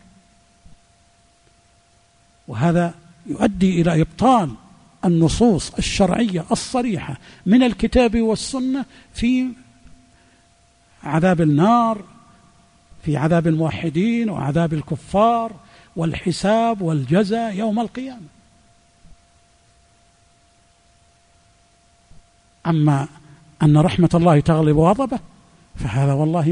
وهذا يؤدي إلى إبطال النصوص الشرعية الصريحة من الكتاب والسنة في عذاب النار، في عذاب الموحدين وعذاب الكفار والحساب والجزاء يوم القيامة. أما أن رحمة الله تغلب غضبه فهذا والله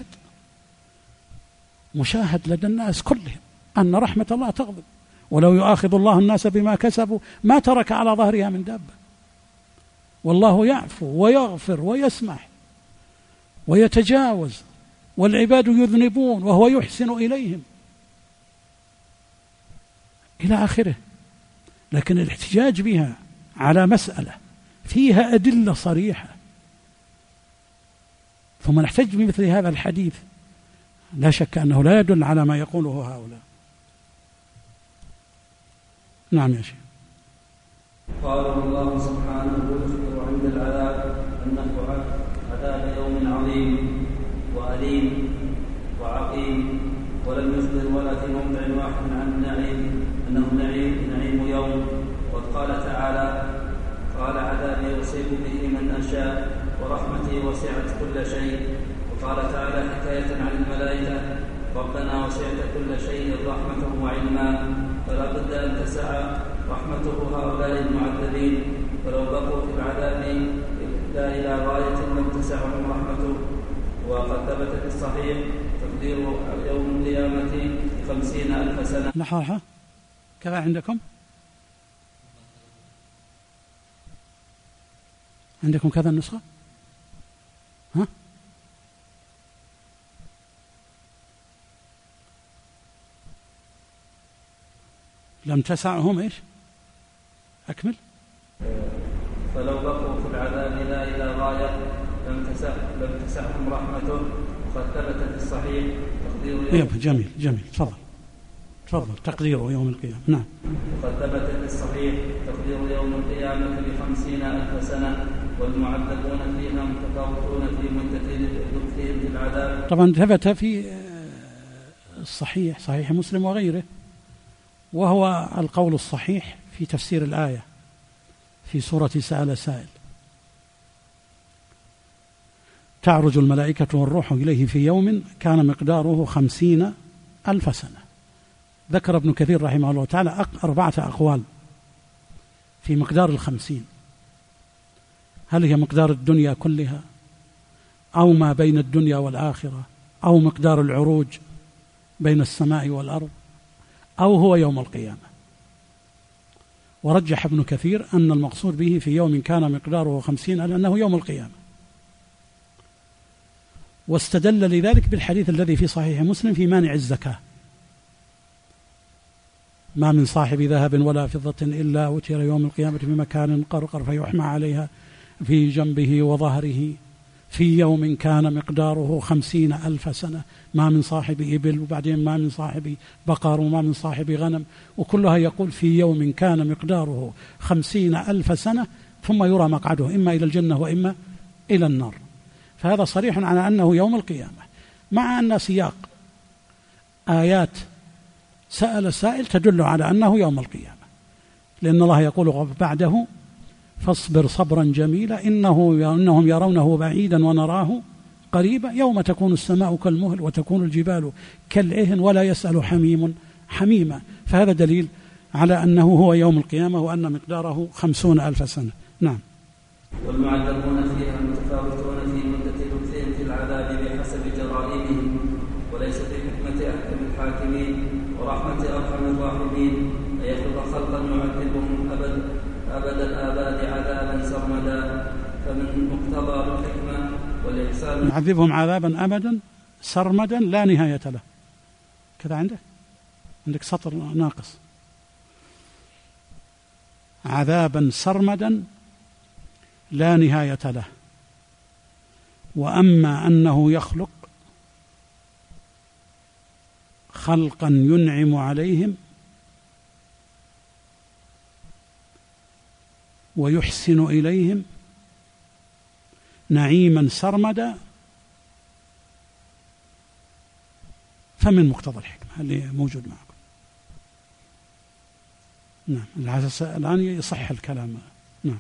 مشاهد لدى الناس كلهم أن رحمة الله تغضب، ولو يؤاخذ الله الناس بما كسبوا ما ترك على ظهرها من دابة، والله يعفو ويغفر ويسمح ويتجاوز، والعباد يذنبون وهو يحسن إليهم إلى آخره. لكن الاحتجاج بها على مسألة فيها أدلة صريحة ثم نحتج بمثل هذا الحديث، لا شك أنه لا يدل على ما يقوله هؤلاء. نعم يا شيخ. قال الله سبحانه يخبر عند العذاب أنه عذاب يوم عظيم وأليم وعقيم، ولم يخبر ولا في موضع واحد عن النعيم أنه نعيم يوم. وقد قال تعالى: قال عذابي أصيب به من أشاء ورحمتي وسعت كل شيء. وقال تعالى حكاية عن الملائكة: ربنا وسعت كل شيء رحمة وعلما، فلا بد أن تسع رحمته هؤلاء المعذبين، ولو بقوا في العذاب لا إلى غاية لم تسعهم رحمته. وقد ثبت في الصحيح تقدير يوم القيامة 50,000 سنة. لحظة، كذا عندكم كذا النسخة؟ ها؟ لم تسعهم ايش؟ أكمل. فلو بقوا في العذاب لا إلى غاية لم تسعهم رحمته. وقد ثبت في الصحيح تقدير جميل تفضل تقدير يوم القيامة. نعم. وقد ثبت في الصحيح تقدير يوم القيامة ب50,000 سنة، والمعذبون فيها متفاوتون في مدة لبثهم في العذاب. طبعا ثبت في صحيح مسلم وغيره، وهو القول الصحيح في تفسير الآية في سورة سأل سائل: تعرج الملائكة والروح إليه في يوم كان مقداره 50,000 سنة. ذكر ابن كثير رحمه الله تعالى 4 أقوال في مقدار 50، هل هي مقدار الدنيا كلها، أو ما بين الدنيا والآخرة، أو مقدار العروج بين السماء والأرض، أو هو يوم القيامة. ورجح ابن كثير أن المقصود به في يوم كان مقداره 50 أنه يوم القيامة، واستدل لذلك بالحديث الذي في صحيح مسلم في مانع الزكاة: ما من صاحب ذهب ولا فضة إلا أوتي يوم القيامة بمكان قرقر فيحمى عليها في جنبه وظهره في يوم كان مقداره 50,000 سنة. ما من صاحب إبل، وبعدين ما من صاحب بقر، وما من صاحب غنم، وكلها يقول في يوم كان مقداره 50,000 سنة، ثم يرى مقعده إما إلى الجنة وإما إلى النار. فهذا صريح على أنه يوم القيامة، مع أن سياق آيات سأل السائل تدل على أنه يوم القيامة، لأن الله يقول بعده: فاصبر صبرا جميلا إنهم يرونه بعيدا ونراه قريبا يوم تكون السماء كالمهل وتكون الجبال كالعهن ولا يسأل حميم حميما. فهذا دليل على أنه هو يوم القيامة وأن مقداره 50,000 سنة. نعم. والمعذبون فيها متفاوتون في مدة لبثهم في العذاب بحسب جرائمهم، وليس في حكمة أحكم الحاكمين ورحمة أرحم الراحمين أن يخلق خلقا يعذبهم أبد الآباد عذابا سرمدا. فمن مقتضى الحكمة والإحسان يعذبهم عذابا أبدا سرمدا لا نهاية له. كذا عندك سطر ناقص: عذابا سرمدا لا نهاية له. وأما أنه يخلق خلقا ينعم عليهم ويحسن إليهم نعيما سرمدا، فمن مقتضى الحكمة اللي موجود معكم. نعم. الآن يصح الكلام. نعم.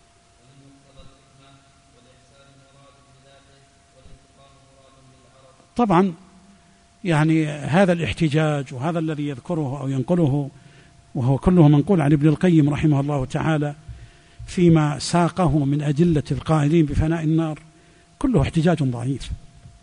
طبعا يعني هذا الاحتجاج وهذا الذي يذكره أو ينقله وهو كله منقول عن ابن القيم رحمه الله تعالى فيما ساقه من أدلة القائلين بفناء النار، كله احتجاج ضعيف.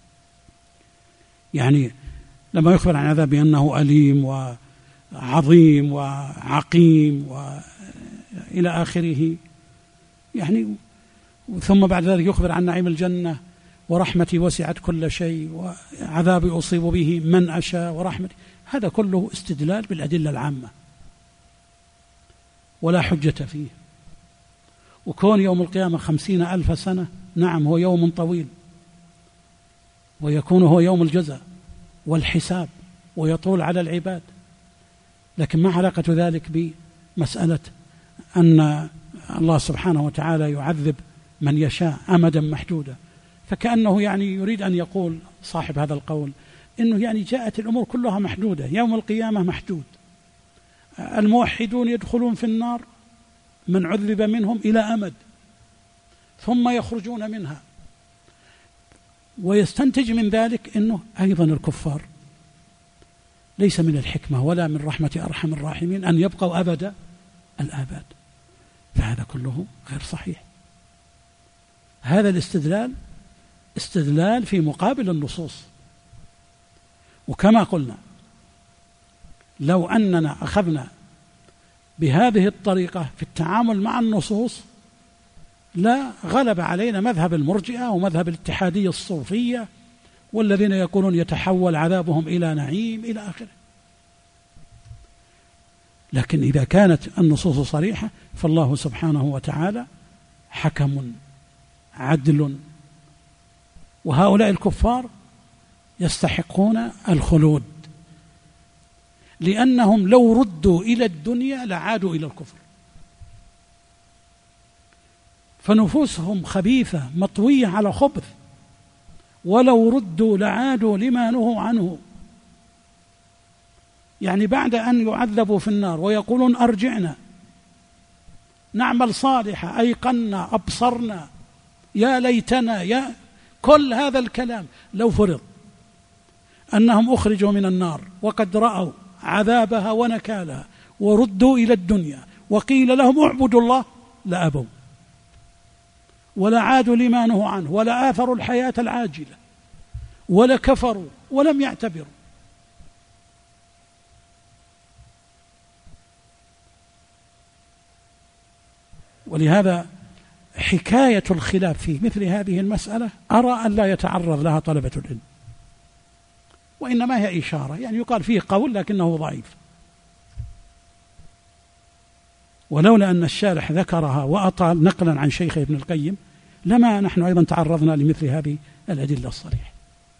يعني لما يخبر عن عذاب بأنه أليم وعظيم وعقيم وإلى آخره، يعني ثم بعد ذلك يخبر عن نعيم الجنة: ورحمتي وسعت كل شيء وعذابي أصيب به من أشاء ورحمتي. هذا كله استدلال بالأدلة العامة ولا حجة فيه. وكون يوم القيامة 50,000 سنة، نعم هو يوم طويل، ويكون هو يوم الجزاء والحساب ويطول على العباد، لكن ما علاقة ذلك بمسألة أن الله سبحانه وتعالى يعذب من يشاء أمدا محدودا، فكأنه يعني يريد أن يقول صاحب هذا القول إنه يعني جاءت الأمور كلها محدودة، يوم القيامة محدود، الموحدون يدخلون في النار من عذب منهم إلى أمد ثم يخرجون منها، ويستنتج من ذلك أنه أيضا الكفار ليس من الحكمة ولا من رحمة أرحم الراحمين أن يبقوا أبدا الآباد، فهذا كله غير صحيح. هذا الاستدلال استدلال في مقابل النصوص، وكما قلنا لو أننا أخذنا بهذه الطريقة في التعامل مع النصوص لا غلب علينا مذهب المرجئة ومذهب الاتحادية الصوفية والذين يقولون يتحول عذابهم إلى نعيم إلى آخره. لكن إذا كانت النصوص صريحة فالله سبحانه وتعالى حكم عدل، وهؤلاء الكفار يستحقون الخلود لأنهم لو ردوا إلى الدنيا لعادوا إلى الكفر، فنفوسهم خبيثة مطوية على خبث، ولو ردوا لعادوا لما نهوا عنه. يعني بعد أن يعذبوا في النار ويقولون أرجعنا نعمل صالحا أيقنا أبصرنا يا ليتنا يا كل هذا الكلام، لو فرض أنهم أخرجوا من النار وقد رأوا عذابها ونكالها وردوا إلى الدنيا وقيل لهم اعبدوا الله لأبوا ولا عادوا لما نهوا عنه ولا آثروا الحياة العاجلة ولا كفروا ولم يعتبروا. ولهذا حكاية الخلاف في مثل هذه المسألة أرى أن لا يتعرض لها طلبة العلم، وإنما هي إشارة، يعني يقال فيه قول لكنه ضعيف، ولولا أن الشارح ذكرها وأطال نقلا عن شيخ ابن القيم لما نحن أيضا تعرضنا لمثل هذه الأدلة الصريحة.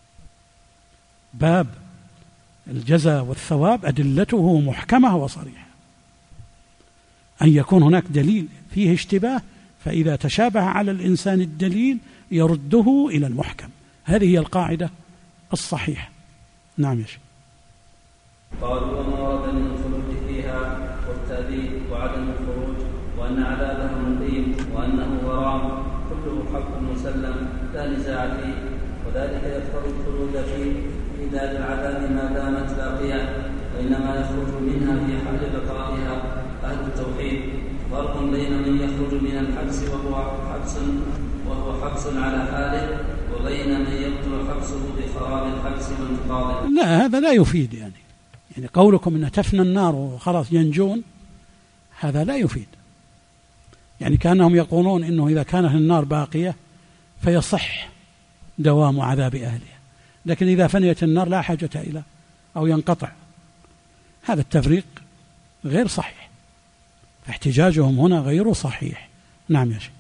باب الجزاء والثواب أدلته محكمة وصريحة، أن يكون هناك دليل فيه اشتباه، فإذا تشابه على الإنسان الدليل يرده إلى المحكم، هذه هي القاعدة الصحيحة. نعم يا شيخ. قالوا وما ورد من الخلود فيها والتأديب وعدم الخروج وأن عذابها مقيم وأنه غرام كله حق مسلم لا نزاع فيه، وذلك يقتضي الخلود في دار العذاب ما دامت باقية، وإنما يخرج منها في حال بقائها أهل التوحيد. فرق بين من يخرج من الحبس وهو حبس على حاله وبين من يبطل حبسه بخراب الحبس وانتقاضه. لا، هذا لا يفيد، يعني قولكم أن تفنى النار وخلاص ينجون، هذا لا يفيد. يعني كأنهم يقولون إنه إذا كانت النار باقية فيصح دوام عذاب أهلها، لكن إذا فنيت النار لا حاجة إلى أو ينقطع. هذا التفريق غير صحيح، فاحتجاجهم هنا غير صحيح. نعم يا شيخ.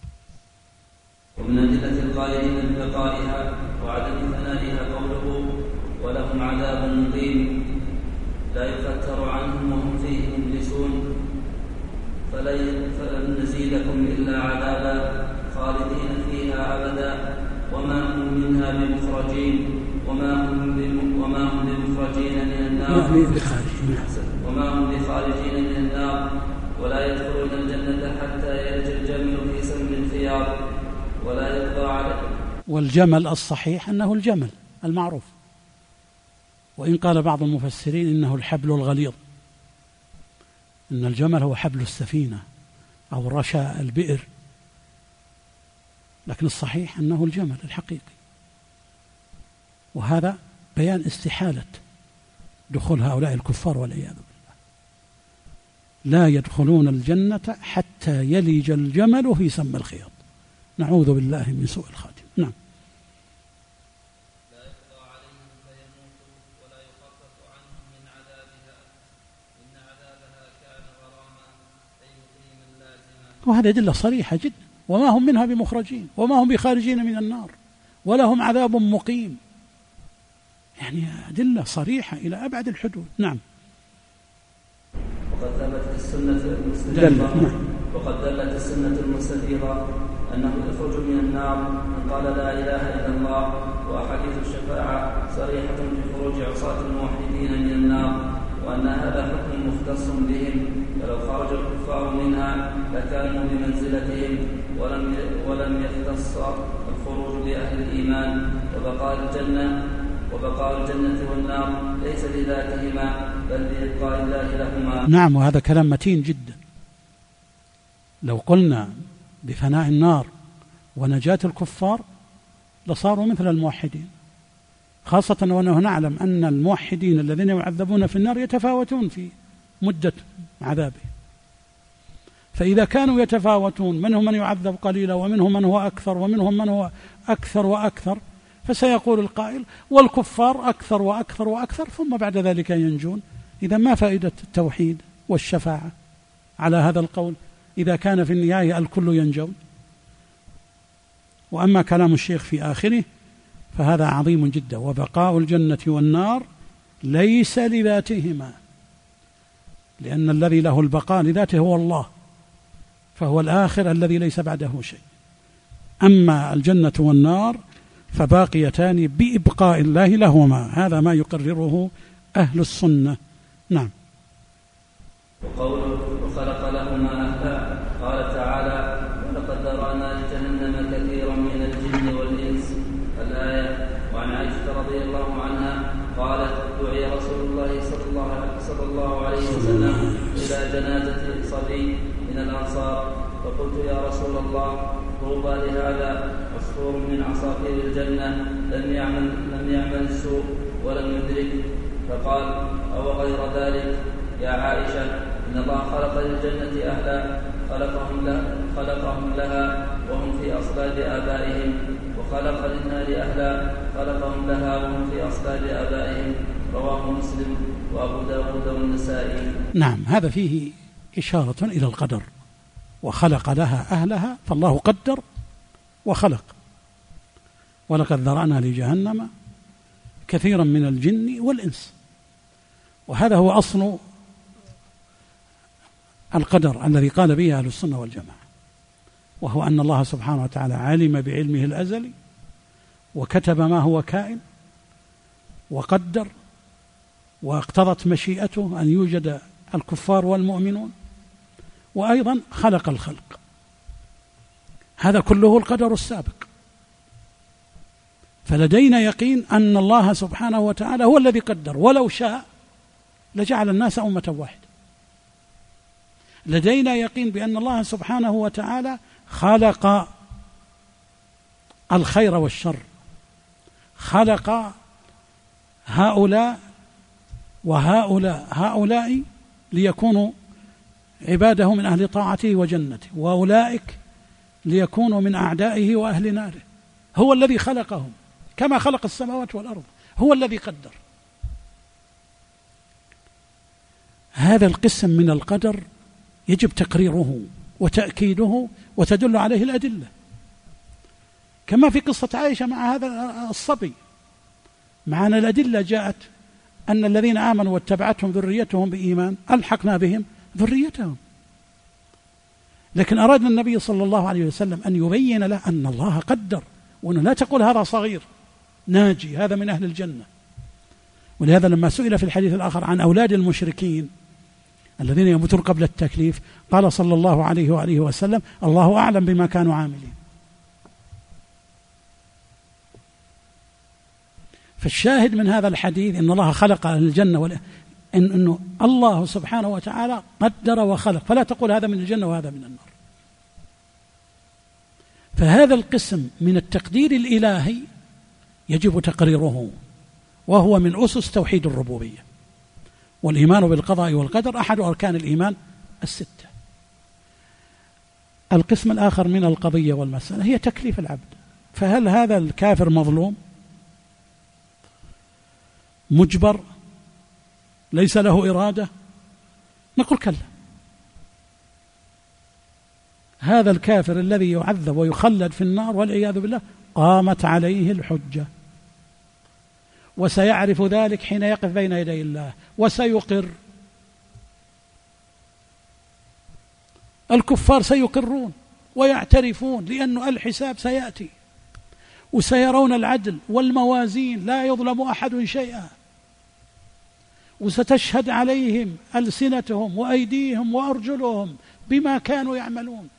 ومن أدلة القائلين ببقائها وعدم ثنائها قوله ولهم عذاب مقيم لا يفتر عنهم وهم فيه مبلسون فلن نزيدكم إلا عذابا خالدين فيها أبدا وما هم منها بمخرجين وما هم بمخرجين من النار وما هم بخارجين من النار ولا يدخلون الجنة حتى يلج الجمل في سم الخياط ولا يقضى عليه. والجمل الصحيح أنه الجمل المعروف، وإن قال بعض المفسرين إنه الحبل الغليظ، إن الجمل هو حبل السفينة أو رشا البئر، لكن الصحيح أنه الجمل الحقيقي. وهذا بيان استحالة دخول هؤلاء الكفار والعياذ بالله. لا يدخلون الجنة حتى يلج الجمل في سم الخياط، نعوذ بالله من سوء الخاتم. نعم. لا يقضى عليهم فيموتوا ولا يخفف عنهم من عذابها إن عذابها كان غراما أي مقيما لازما. وهذه أدلة صريحة جدا، وما هم منها بمخرجين وما هم بخارجين من النار ولهم عذاب مقيم، يعني أدلة صريحة إلى أبعد الحدود. نعم. وقد ثبت السنة المستفيضة أنه يخرج من النار من قال لا إله إلا الله، وأحاديث الشفاعة صريحة في خروج عصاة الموحدين من النار، وأن هذا حكم مختص بهم، فلو خرج الكفار منها لكانوا بمنزلتهم، ولم يختص الخروج بأهل الإيمان. وبقاء الجنة والنار ليس لذاتهما بل بإبقاء الله لهما. نعم، وهذا كلام متين جدا. لو قلنا بفناء النار ونجاة الكفار لصاروا مثل الموحدين، خاصة وأنه نعلم أن الموحدين الذين يعذبون في النار يتفاوتون في مدة عذابه، فإذا كانوا يتفاوتون، منهم من يعذب قليلا ومنهم من هو أكثر ومنهم من هو أكثر وأكثر، فسيقول القائل والكفار أكثر وأكثر وأكثر ثم بعد ذلك ينجون. إذا ما فائدة التوحيد والشفاعة على هذا القول إذا كان في النهاية الكل ينجون؟ وأما كلام الشيخ في آخره فهذا عظيم جدا. وبقاء الجنة والنار ليس لذاتهما، لأن الذي له البقاء لذاته هو الله، فهو الآخر الذي ليس بعده شيء. أما الجنة والنار فباقيتان بإبقاء الله لهما، هذا ما يقرره أهل السنة. نعم. وقوله وخلق لهما أهلا، قال تعالى ولقد ذرأنا لجهنم كثيرا من الجن والإنس، الآية. وعن عائشة رضي الله عنها قالت دعي رسول الله صلى الله عليه وسلم إلى جنازة صبي من الأنصار، فقلت يا رسول الله طوبى لهذا عصفور من عصافير الجنة لم يعمل السوء ولم يدرك، فقال أو غير ذلك يا عائشة إن الله خلق للجنة أهلا خلقهم لها وهم في أصلاب آبائهم، وخلق للنار أهلا خلقهم لها وهم في أصلاب آبائهم، رواه مسلم وأبو داود والنسائي. نعم، هذا فيه إشارة إلى القدر، وخلق لها أهلها، فالله قدر وخلق. ولقد ذرأنا لجهنم كثيرا من الجن والإنس، وهذا هو أصل القدر الذي قال به أهل السنة والجماعة، وهو أن الله سبحانه وتعالى علم بعلمه الأزلي وكتب ما هو كائن وقدر، واقتضت مشيئته أن يوجد الكفار والمؤمنون، وأيضا خلق الخلق. هذا كله القدر السابق. فلدينا يقين أن الله سبحانه وتعالى هو الذي قدر، ولو شاء لجعل الناس أمة واحدة. لدينا يقين بأن الله سبحانه وتعالى خلق الخير والشر، خلق هؤلاء وهؤلاء ليكونوا عباده من أهل طاعته وجنته، وأولئك ليكونوا من أعدائه وأهل ناره. هو الذي خلقهم كما خلق السماوات والأرض، هو الذي قدر. هذا القسم من القدر يجب تقريره وتأكيده، وتدل عليه الأدلة، كما في قصة عائشة مع هذا الصبي. معنا الأدلة جاءت أن الذين آمنوا واتبعتهم ذريتهم بإيمان ألحقنا بهم ذريتهم. لكن أراد النبي صلى الله عليه وسلم أن يبين له أن الله قدر، وأنه لا تقول هذا صغير ناجي هذا من أهل الجنة. ولهذا لما سئل في الحديث الآخر عن أولاد المشركين الذين يموتون قبل التكليف قال صلى الله عليه وآله وسلم الله أعلم بما كانوا عاملين. فالشاهد من هذا الحديث أن الله خلق أهل الجنة، أنه الله سبحانه وتعالى قدر وخلق، فلا تقول هذا من الجنة وهذا من النار. فهذا القسم من التقدير الإلهي يجب تقريره، وهو من أسس توحيد الربوبية. والإيمان بالقضاء والقدر أحد أركان الإيمان الستة. القسم الآخر من القضية والمسألة هي تكليف العبد. فهل هذا الكافر مظلوم مجبر ليس له إرادة؟ نقول كلا. هذا الكافر الذي يعذب ويخلد في النار والعياذ بالله قامت عليه الحجة، وسيعرف ذلك حين يقف بين يدي الله، وسيقر. الكفار سيقرون ويعترفون، لأن الحساب سيأتي وسيرون العدل والموازين، لا يظلم أحد شيئا، وستشهد عليهم ألسنتهم وأيديهم وأرجلهم بما كانوا يعملون،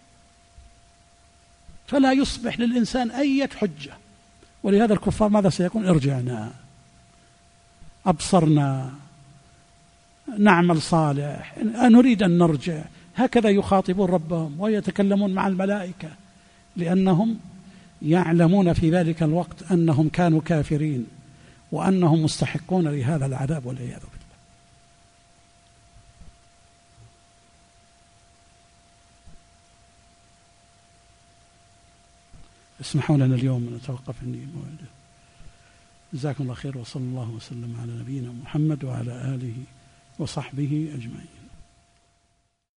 فلا يصبح للإنسان أي حجة. ولهذا الكفار ماذا سيكون؟ ارجعنا، أبصرنا، نعمل صالح، نريد أن نرجع. هكذا يخاطبون ربهم ويتكلمون مع الملائكة، لأنهم يعلمون في ذلك الوقت أنهم كانوا كافرين وأنهم مستحقون لهذا العذاب والعياذ بالله. اسمحوا لنا اليوم نتوقف عندي موعد. جزاكم الله خير، وصلى الله وسلم على نبينا محمد وعلى آله وصحبه أجمعين.